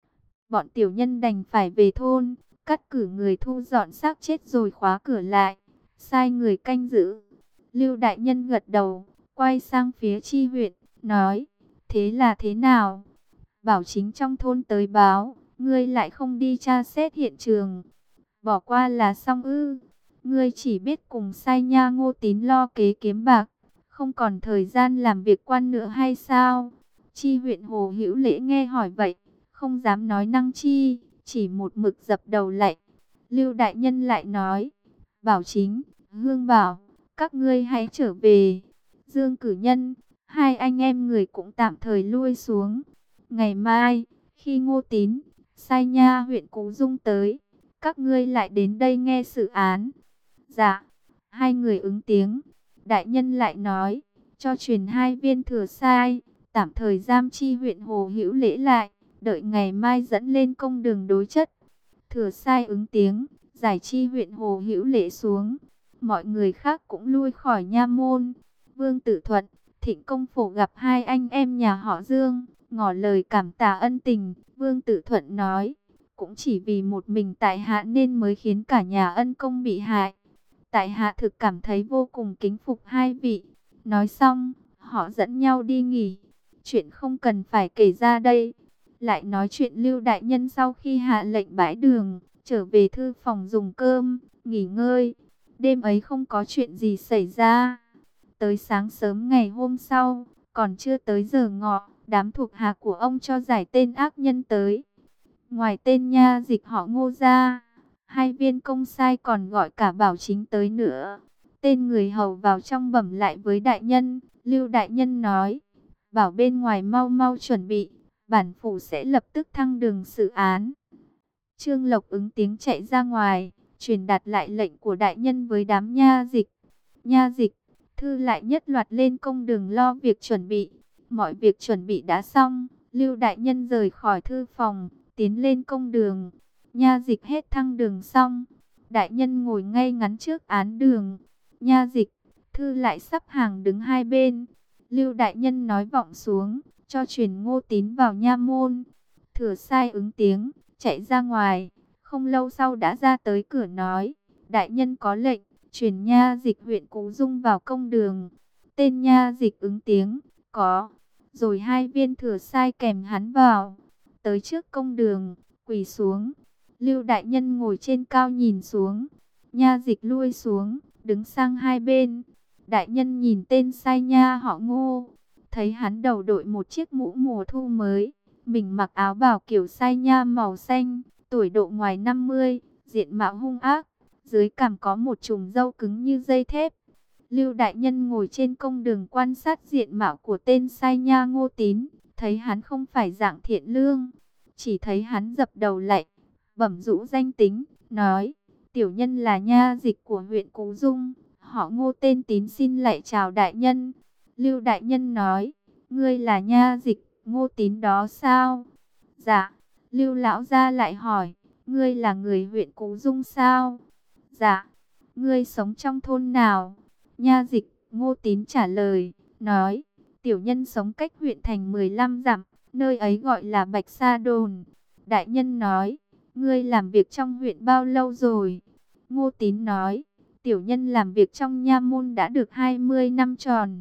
Bọn tiểu nhân đành phải về thôn, cắt cử người thu dọn xác chết rồi khóa cửa lại, sai người canh giữ. Lưu đại nhân gật đầu, quay sang phía Chi huyện, nói, thế là thế nào? Bảo chính trong thôn tới báo, ngươi lại không đi tra xét hiện trường, bỏ qua là xong ư? Ngươi chỉ biết cùng sai nha Ngô Tín lo kế kiếm bạc, không còn thời gian làm việc quan nữa hay sao? Chi huyện Hồ Hữu Lễ nghe hỏi vậy, không dám nói năng chi, chỉ một mực dập đầu lạy. Lưu đại nhân lại nói, bảo chính, Hương bảo, các ngươi hãy trở về. Dương Cử Nhân, hai anh em người cũng tạm thời lui xuống. Ngày mai, khi Ngô Tín, Sai Nha huyện Cú Dung tới, các ngươi lại đến đây nghe xử án. Dạ, hai người ứng tiếng. Đại nhân lại nói, cho truyền hai viên thừa sai, tạm thời giam chi huyện Hồ Hữu Lễ lại, đợi ngày mai dẫn lên công đường đối chất. Thừa sai ứng tiếng, giải chi huyện Hồ Hữu Lễ xuống. Mọi người khác cũng lui khỏi nha môn. Vương Tử Thuận, Thịnh Công Phổ gặp hai anh em nhà họ Dương, ngỏ lời cảm tạ ân tình. Vương Tử Thuận nói, cũng chỉ vì một mình tại hạ nên mới khiến cả nhà ân công bị hại. Tại hạ thực cảm thấy vô cùng kính phục hai vị. Nói xong, họ dẫn nhau đi nghỉ. Chuyện không cần phải kể ra đây. Lại nói chuyện Lưu đại nhân sau khi hạ lệnh bãi đường, trở về thư phòng dùng cơm, nghỉ ngơi. Đêm ấy không có chuyện gì xảy ra. Tới sáng sớm ngày hôm sau, còn chưa tới giờ ngọ, đám thuộc hạ của ông cho giải tên ác nhân tới. Ngoài tên nha dịch họ Ngô ra, hai viên công sai còn gọi cả Bảo Chính tới nữa. Tên người hầu vào trong bẩm lại với đại nhân. Lưu đại nhân nói, bảo bên ngoài mau mau chuẩn bị, bản phủ sẽ lập tức thăng đường xử án. Trương Lộc ứng tiếng chạy ra ngoài, truyền đạt lại lệnh của đại nhân với đám nha dịch. Nha dịch, thư lại nhất loạt lên công đường lo việc chuẩn bị. Mọi việc chuẩn bị đã xong, Lưu đại nhân rời khỏi thư phòng, tiến lên công đường. Nha dịch hết thăng đường xong, đại nhân ngồi ngay ngắn trước án đường. Nha dịch, thư lại sắp hàng đứng hai bên. Lưu đại nhân nói vọng xuống, cho truyền Ngô Tín vào nha môn. Thừa sai ứng tiếng, chạy ra ngoài. Không lâu sau đã ra tới cửa nói, đại nhân có lệnh, truyền nha dịch huyện Cú Dung vào công đường. Tên nha dịch ứng tiếng, có. Rồi hai viên thừa sai kèm hắn vào. Tới trước công đường, quỳ xuống. Lưu đại nhân ngồi trên cao nhìn xuống. Nha dịch lui xuống, đứng sang hai bên. Đại nhân nhìn tên sai nha họ Ngô, thấy hắn đầu đội một chiếc mũ mùa thu mới, mình mặc áo bào kiểu sai nha màu xanh, tuổi độ ngoài 50, diện mạo hung ác, dưới cằm có một chùm râu cứng như dây thép. Lưu đại nhân ngồi trên công đường quan sát diện mạo của tên sai nha Ngô Tín, thấy hắn không phải dạng thiện lương, chỉ thấy hắn dập đầu lạy, bẩm rũ danh tính, nói, tiểu nhân là nha dịch của huyện Cú Dung, họ Ngô tên Tín xin lạy chào đại nhân. Lưu đại nhân nói, ngươi là nha dịch Ngô Tín đó sao? Dạ. Lưu lão gia lại hỏi, ngươi là người huyện Cú Dung sao? Dạ. Ngươi sống trong thôn nào? Nha dịch Ngô Tín trả lời, nói, tiểu nhân sống cách huyện thành 15 dặm, nơi ấy gọi là Bạch Sa Đồn. Đại nhân nói, ngươi làm việc trong huyện bao lâu rồi? Ngô Tín nói, tiểu nhân làm việc trong nha môn đã được 20 năm tròn.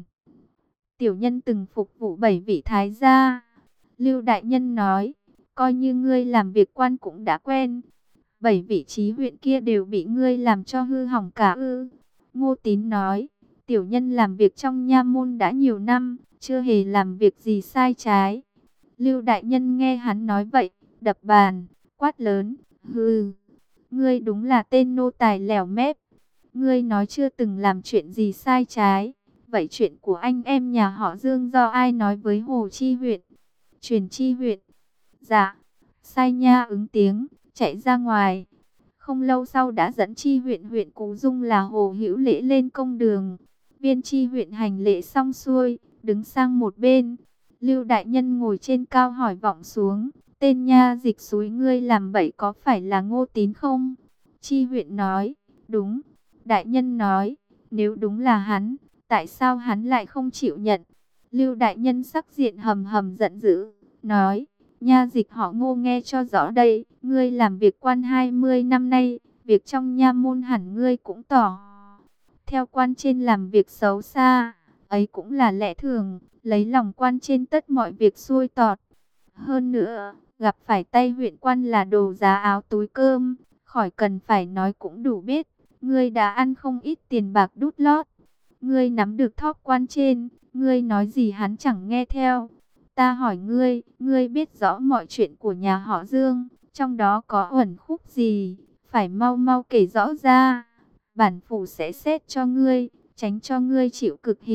Tiểu nhân từng phục vụ 7 vị thái gia. Lưu đại nhân nói, coi như ngươi làm việc quan cũng đã quen. 7 vị trí huyện kia đều bị ngươi làm cho hư hỏng cả ư? Ngô Tín nói, tiểu nhân làm việc trong nha môn đã nhiều năm, chưa hề làm việc gì sai trái. Lưu đại nhân nghe hắn nói vậy, đập bàn, quát lớn, hừ, ngươi đúng là tên nô tài lèo mép. Ngươi nói chưa từng làm chuyện gì sai trái. Vậy chuyện của anh em nhà họ Dương do ai nói với Hồ Chi huyện? Truyền Chi huyện. Dạ. Sai nha ứng tiếng, chạy ra ngoài. Không lâu sau đã dẫn Chi huyện huyện Cú Dung là Hồ Hữu Lễ lên công đường. Viên Chi huyện hành lễ xong xuôi, đứng sang một bên. Lưu đại nhân ngồi trên cao hỏi vọng xuống, tên nha dịch xúi ngươi làm bậy có phải là Ngô Tín không? Chi huyện nói, đúng. Đại nhân nói, nếu đúng là hắn, tại sao hắn lại không chịu nhận? Lưu đại nhân sắc diện hầm hầm giận dữ, nói, nha dịch họ Ngô nghe cho rõ đây, ngươi làm việc quan 20 năm nay, việc trong nha môn hẳn ngươi cũng tỏ. Theo quan trên làm việc xấu xa, ấy cũng là lẽ thường, lấy lòng quan trên tất mọi việc xuôi tọt. Hơn nữa, gặp phải tay huyện quan là đồ giá áo túi cơm, khỏi cần phải nói cũng đủ biết. Ngươi đã ăn không ít tiền bạc đút lót. Ngươi nắm được thóp quan trên, ngươi nói gì hắn chẳng nghe theo. Ta hỏi ngươi, ngươi biết rõ mọi chuyện của nhà họ Dương, trong đó có uẩn khúc gì, phải mau mau kể rõ ra. Bản phủ sẽ xét cho ngươi, tránh cho ngươi chịu cực hình,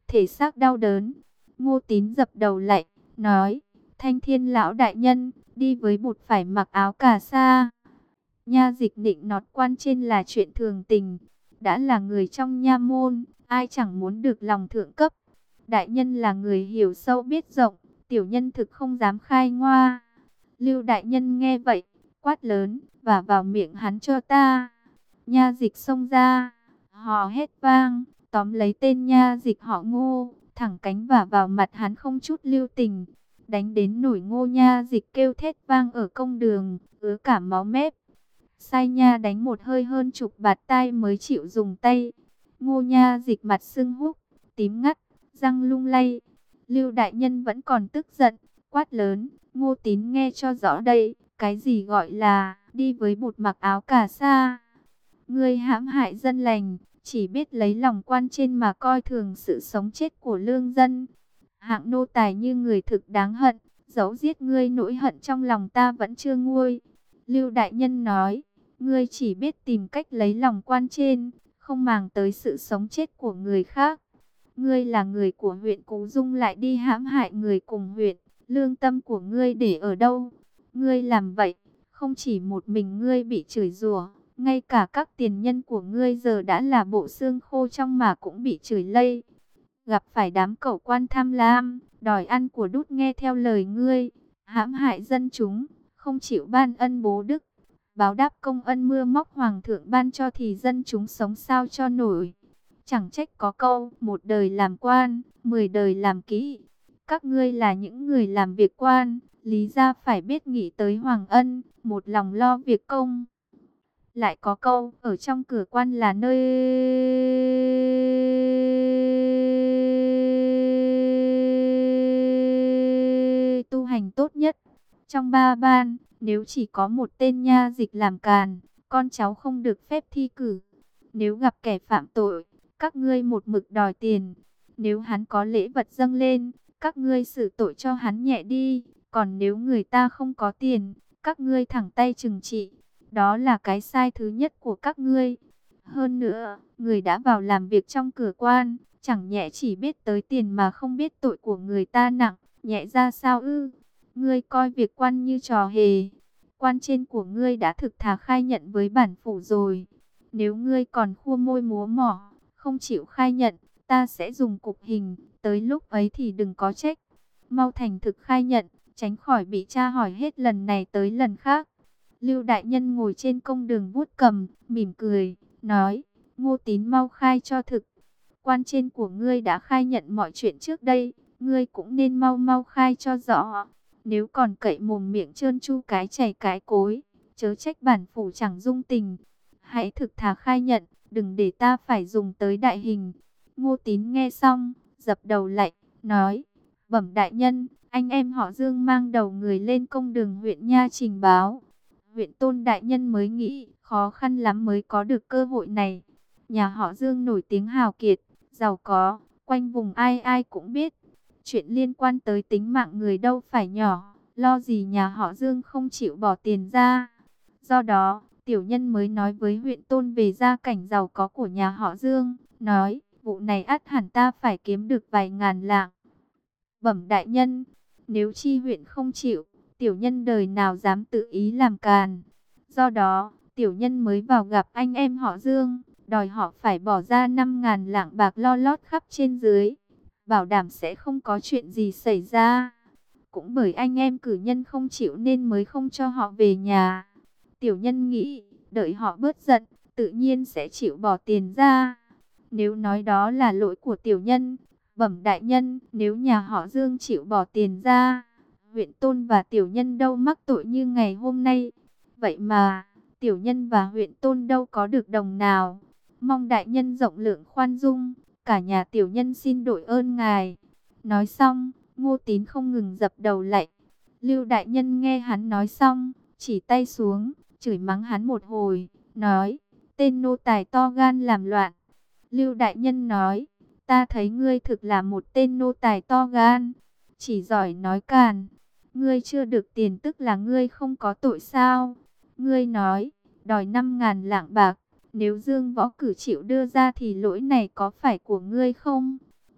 thể xác đau đớn. Ngô Tín dập đầu lạy, nói, Thanh Thiên lão đại nhân, đi với bụt phải mặc áo cà sa. Nha dịch nịnh nọt quan trên là chuyện thường tình, đã là người trong nha môn, ai chẳng muốn được lòng thượng cấp. Đại nhân là người hiểu sâu biết rộng, tiểu nhân thực không dám khai ngoa. Lưu đại nhân nghe vậy, quát lớn, và vào miệng hắn cho ta. Nha dịch xông ra, hò hét vang, tóm lấy tên nha dịch họ Ngô, thẳng cánh và vào mặt hắn không chút lưu tình, đánh đến nổi Ngô nha dịch kêu thét vang ở công đường, ứa cả máu mép. Sai nha đánh một hơi hơn chục bạt tai mới chịu dùng tay. Ngô nha dịch mặt sưng húp, tím ngắt, răng lung lay. Lưu đại nhân vẫn còn tức giận, quát lớn, Ngô Tín nghe cho rõ đây, cái gì gọi là đi với bụt mặc áo cà sa. Ngươi hãm hại dân lành, chỉ biết lấy lòng quan trên mà coi thường sự sống chết của lương dân. Hạng nô tài như người thực đáng hận, dẫu giết ngươi nỗi hận trong lòng ta vẫn chưa nguôi. Lưu đại nhân nói, ngươi chỉ biết tìm cách lấy lòng quan trên, không màng tới sự sống chết của người khác. Ngươi là người của huyện Cú Dung lại đi hãm hại người cùng huyện, lương tâm của ngươi để ở đâu? Ngươi làm vậy, không chỉ một mình ngươi bị chửi rủa, ngay cả các tiền nhân của ngươi giờ đã là bộ xương khô trong mà cũng bị chửi lây. Gặp phải đám cẩu quan tham lam, đòi ăn của đút nghe theo lời ngươi, hãm hại dân chúng, không chịu ban ân bố đức. Báo đáp công ân mưa móc hoàng thượng ban cho thì dân chúng sống sao cho nổi. Chẳng trách có câu, một đời làm quan, 10 đời làm kỹ. Các ngươi là những người làm việc quan, lý ra phải biết nghĩ tới hoàng ân, một lòng lo việc công. Lại có câu, ở trong cửa quan là nơi tu hành tốt nhất. Trong ba ban, nếu chỉ có một tên nha dịch làm càn, con cháu không được phép thi cử. Nếu gặp kẻ phạm tội, các ngươi một mực đòi tiền. Nếu hắn có lễ vật dâng lên, các ngươi xử tội cho hắn nhẹ đi. Còn nếu người ta không có tiền, các ngươi thẳng tay trừng trị. Đó là cái sai thứ nhất của các ngươi. Hơn nữa, người đã vào làm việc trong cửa quan, chẳng nhẽ chỉ biết tới tiền mà không biết tội của người ta nặng, nhẹ ra sao ư? Ngươi coi việc quan như trò hề. Quan trên của ngươi đã thực thà khai nhận với bản phủ rồi. Nếu ngươi còn khua môi múa mỏ, không chịu khai nhận, ta sẽ dùng cục hình, tới lúc ấy thì đừng có trách. Mau thành thực khai nhận, tránh khỏi bị tra hỏi hết lần này tới lần khác. Lưu đại nhân ngồi trên công đường vuốt cầm, mỉm cười, nói, Ngô Tín mau khai cho thực. Quan trên của ngươi đã khai nhận mọi chuyện trước đây, ngươi cũng nên mau mau khai cho rõ. Nếu còn cậy mồm miệng trơn tru cái chảy cái cối, chớ trách bản phủ chẳng dung tình. Hãy thực thà khai nhận, đừng để ta phải dùng tới đại hình. Ngô Tín nghe xong, dập đầu lạy, nói, bẩm đại nhân, anh em họ Dương mang đầu người lên công đường huyện Nha trình báo. Huyện Tôn đại nhân mới nghĩ, khó khăn lắm mới có được cơ hội này. Nhà họ Dương nổi tiếng hào kiệt, giàu có, quanh vùng ai ai cũng biết. Chuyện liên quan tới tính mạng người đâu phải nhỏ, lo gì nhà họ Dương không chịu bỏ tiền ra. Do đó, tiểu nhân mới nói với huyện Tôn về gia cảnh giàu có của nhà họ Dương, nói, vụ này ắt hẳn ta phải kiếm được vài ngàn lạng. Bẩm đại nhân, nếu chi huyện không chịu, tiểu nhân đời nào dám tự ý làm càn. Do đó, tiểu nhân mới vào gặp anh em họ Dương, đòi họ phải bỏ ra 5.000 lạng bạc lo lót khắp trên dưới, bảo đảm sẽ không có chuyện gì xảy ra. Cũng bởi anh em cử nhân không chịu nên mới không cho họ về nhà. Tiểu nhân nghĩ, đợi họ bớt giận, tự nhiên sẽ chịu bỏ tiền ra. Nếu nói đó là lỗi của tiểu nhân, bẩm đại nhân, nếu nhà họ Dương chịu bỏ tiền ra, huyện Tôn và tiểu nhân đâu mắc tội như ngày hôm nay. Vậy mà, tiểu nhân và huyện Tôn đâu có được đồng nào. Mong đại nhân rộng lượng khoan dung, cả nhà tiểu nhân xin đội ơn ngài. Nói xong, Ngô Tín không ngừng dập đầu lạy. Lưu đại nhân nghe hắn nói xong, chỉ tay xuống, chửi mắng hắn một hồi, nói, tên nô tài to gan làm loạn. Lưu đại nhân nói, ta thấy ngươi thực là một tên nô tài to gan, chỉ giỏi nói càn. Ngươi chưa được tiền tức là ngươi không có tội sao? Ngươi nói, đòi 5.000 lạng bạc, nếu Dương Võ Cử chịu đưa ra thì lỗi này có phải của ngươi không?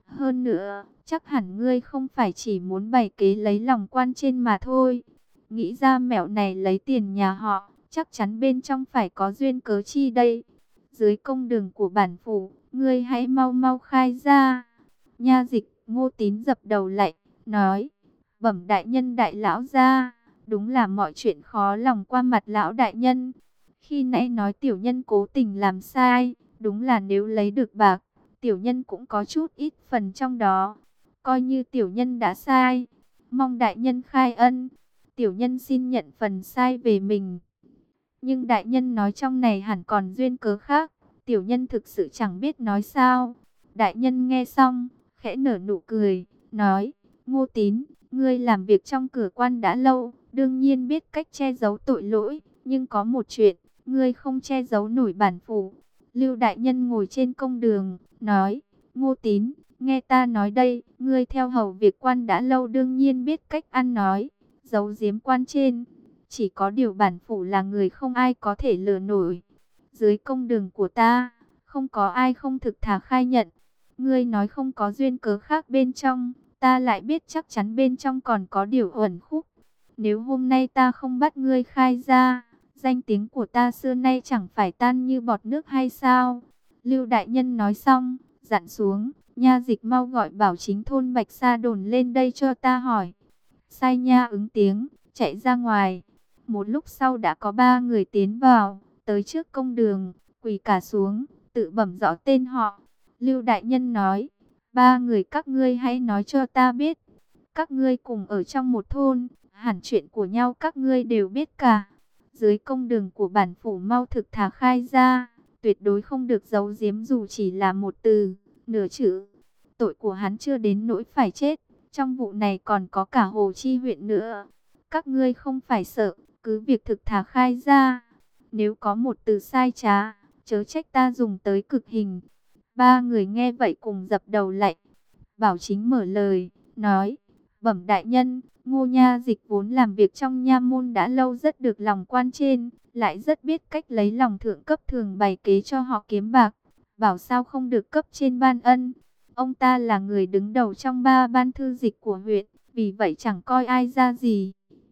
Hơn nữa, chắc hẳn ngươi không phải chỉ muốn bày kế lấy lòng quan trên mà thôi. Nghĩ ra mẹo này lấy tiền nhà họ, chắc chắn bên trong phải có duyên cớ chi đây. Dưới công đường của bản phủ, ngươi hãy mau mau khai ra. Nha dịch Ngô Tín dập đầu lạy, nói, bẩm đại nhân đại lão gia, đúng là mọi chuyện khó lòng qua mặt lão đại nhân. Khi nãy nói tiểu nhân cố tình làm sai, đúng là nếu lấy được bạc, tiểu nhân cũng có chút ít phần trong đó. Coi như tiểu nhân đã sai, mong đại nhân khai ân, tiểu nhân xin nhận phần sai về mình. Nhưng đại nhân nói trong này hẳn còn duyên cớ khác, tiểu nhân thực sự chẳng biết nói sao. Đại nhân nghe xong, khẽ nở nụ cười, nói, Ngô Tín, ngươi làm việc trong cửa quan đã lâu, đương nhiên biết cách che giấu tội lỗi, nhưng có một chuyện, ngươi không che giấu nổi bản phủ. Lưu đại nhân ngồi trên công đường, nói, Ngô Tín, nghe ta nói đây, ngươi theo hầu việc quan đã lâu đương nhiên biết cách ăn nói, giấu giếm quan trên. Chỉ có điều bản phủ là người không ai có thể lừa nổi. Dưới công đường của ta, không có ai không thực thà khai nhận. Ngươi nói không có duyên cớ khác bên trong, ta lại biết chắc chắn bên trong còn có điều uẩn khúc. Nếu hôm nay ta không bắt ngươi khai ra, danh tiếng của ta xưa nay chẳng phải tan như bọt nước hay sao? Lưu đại nhân nói xong, dặn xuống, nha dịch mau gọi bảo chính thôn Bạch Sa Đồn lên đây cho ta hỏi. Sai nha ứng tiếng, chạy ra ngoài. Một lúc sau đã có 3 người tiến vào, tới trước công đường, quỳ cả xuống, tự bẩm rõ tên họ. Lưu đại nhân nói, 3 người các ngươi hãy nói cho ta biết. Các ngươi cùng ở trong một thôn, hẳn chuyện của nhau các ngươi đều biết cả. Dưới công đường của bản phủ mau thực thà khai ra, tuyệt đối không được giấu giếm dù chỉ là một từ, nửa chữ. Tội của hắn chưa đến nỗi phải chết, trong vụ này còn có cả Hồ Chi huyện nữa. Các ngươi không phải sợ, cứ việc thực thà khai ra. Nếu có một từ sai trá, chớ trách ta dùng tới cực hình. 3 người nghe vậy cùng dập đầu lạy. Bảo chính mở lời, nói, bẩm đại nhân, Ngô nha dịch vốn làm việc trong nha môn đã lâu, rất được lòng quan trên, lại rất biết cách lấy lòng thượng cấp, thường bày kế cho họ kiếm bạc. Bảo sao không được cấp trên ban ân. Ông ta là người đứng đầu trong 3 ban thư dịch của huyện, vì vậy chẳng coi ai ra gì.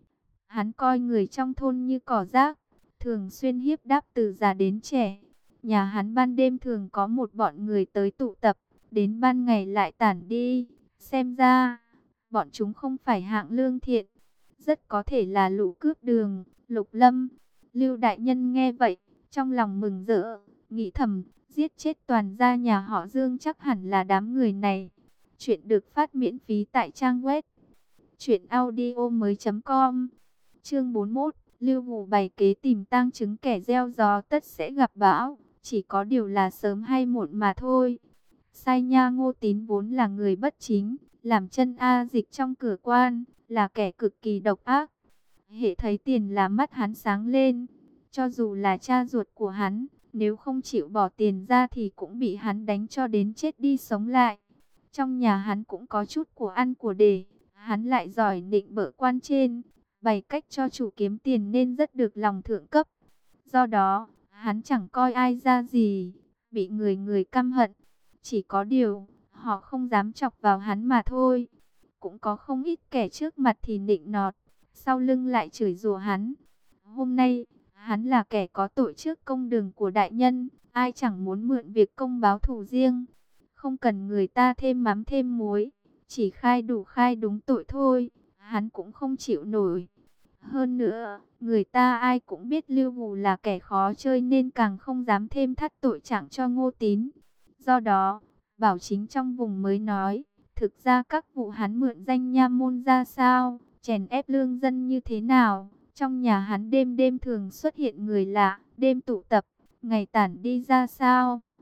Hắn coi người trong thôn như cỏ rác, thường xuyên hiếp đáp từ già đến trẻ. Nhà hắn ban đêm thường có một bọn người tới tụ tập, đến ban ngày lại tản đi. Xem ra, bọn chúng không phải hạng lương thiện, rất có thể là lũ cướp đường, Lục Lâm. Lưu đại nhân nghe vậy, trong lòng mừng rỡ, nghĩ thầm, giết chết toàn gia nhà họ Dương chắc hẳn là đám người này. Chuyện được phát miễn phí tại trang web truyệnaudiomoi.com. Chương 41, Lưu Ngụ bày kế tìm tang chứng, kẻ gieo gió tất sẽ gặp bão, chỉ có điều là sớm hay muộn mà thôi. Sai nha Ngô Tín vốn là người bất chính, làm chân A Dịch trong cửa quan, là kẻ cực kỳ độc ác. Hễ thấy tiền là mắt hắn sáng lên, cho dù là cha ruột của hắn, nếu không chịu bỏ tiền ra thì cũng bị hắn đánh cho đến chết đi sống lại. Trong nhà hắn cũng có chút của ăn của để, hắn lại giỏi nịnh bợ quan trên, bày cách cho chủ kiếm tiền nên rất được lòng thượng cấp. Do đó, hắn chẳng coi ai ra gì, bị người người căm hận. Chỉ có điều, họ không dám chọc vào hắn mà thôi. Cũng có không ít kẻ trước mặt thì nịnh nọt, sau lưng lại chửi rủa hắn. Hôm nay, hắn là kẻ có tội trước công đường của đại nhân, ai chẳng muốn mượn việc công báo thù riêng. Không cần người ta thêm mắm thêm muối, chỉ khai đủ khai đúng tội thôi, hắn cũng không chịu nổi. Hơn nữa, người ta ai cũng biết Lưu Ngụ là kẻ khó chơi nên càng không dám thêm thắt tội trạng cho Ngô Tín. Do đó, Bảo Chính trong vùng mới nói, thực ra các vụ hắn mượn danh nha môn ra sao, chèn ép lương dân như thế nào, trong nhà hắn đêm đêm thường xuất hiện người lạ, đêm tụ tập, ngày tản đi ra sao.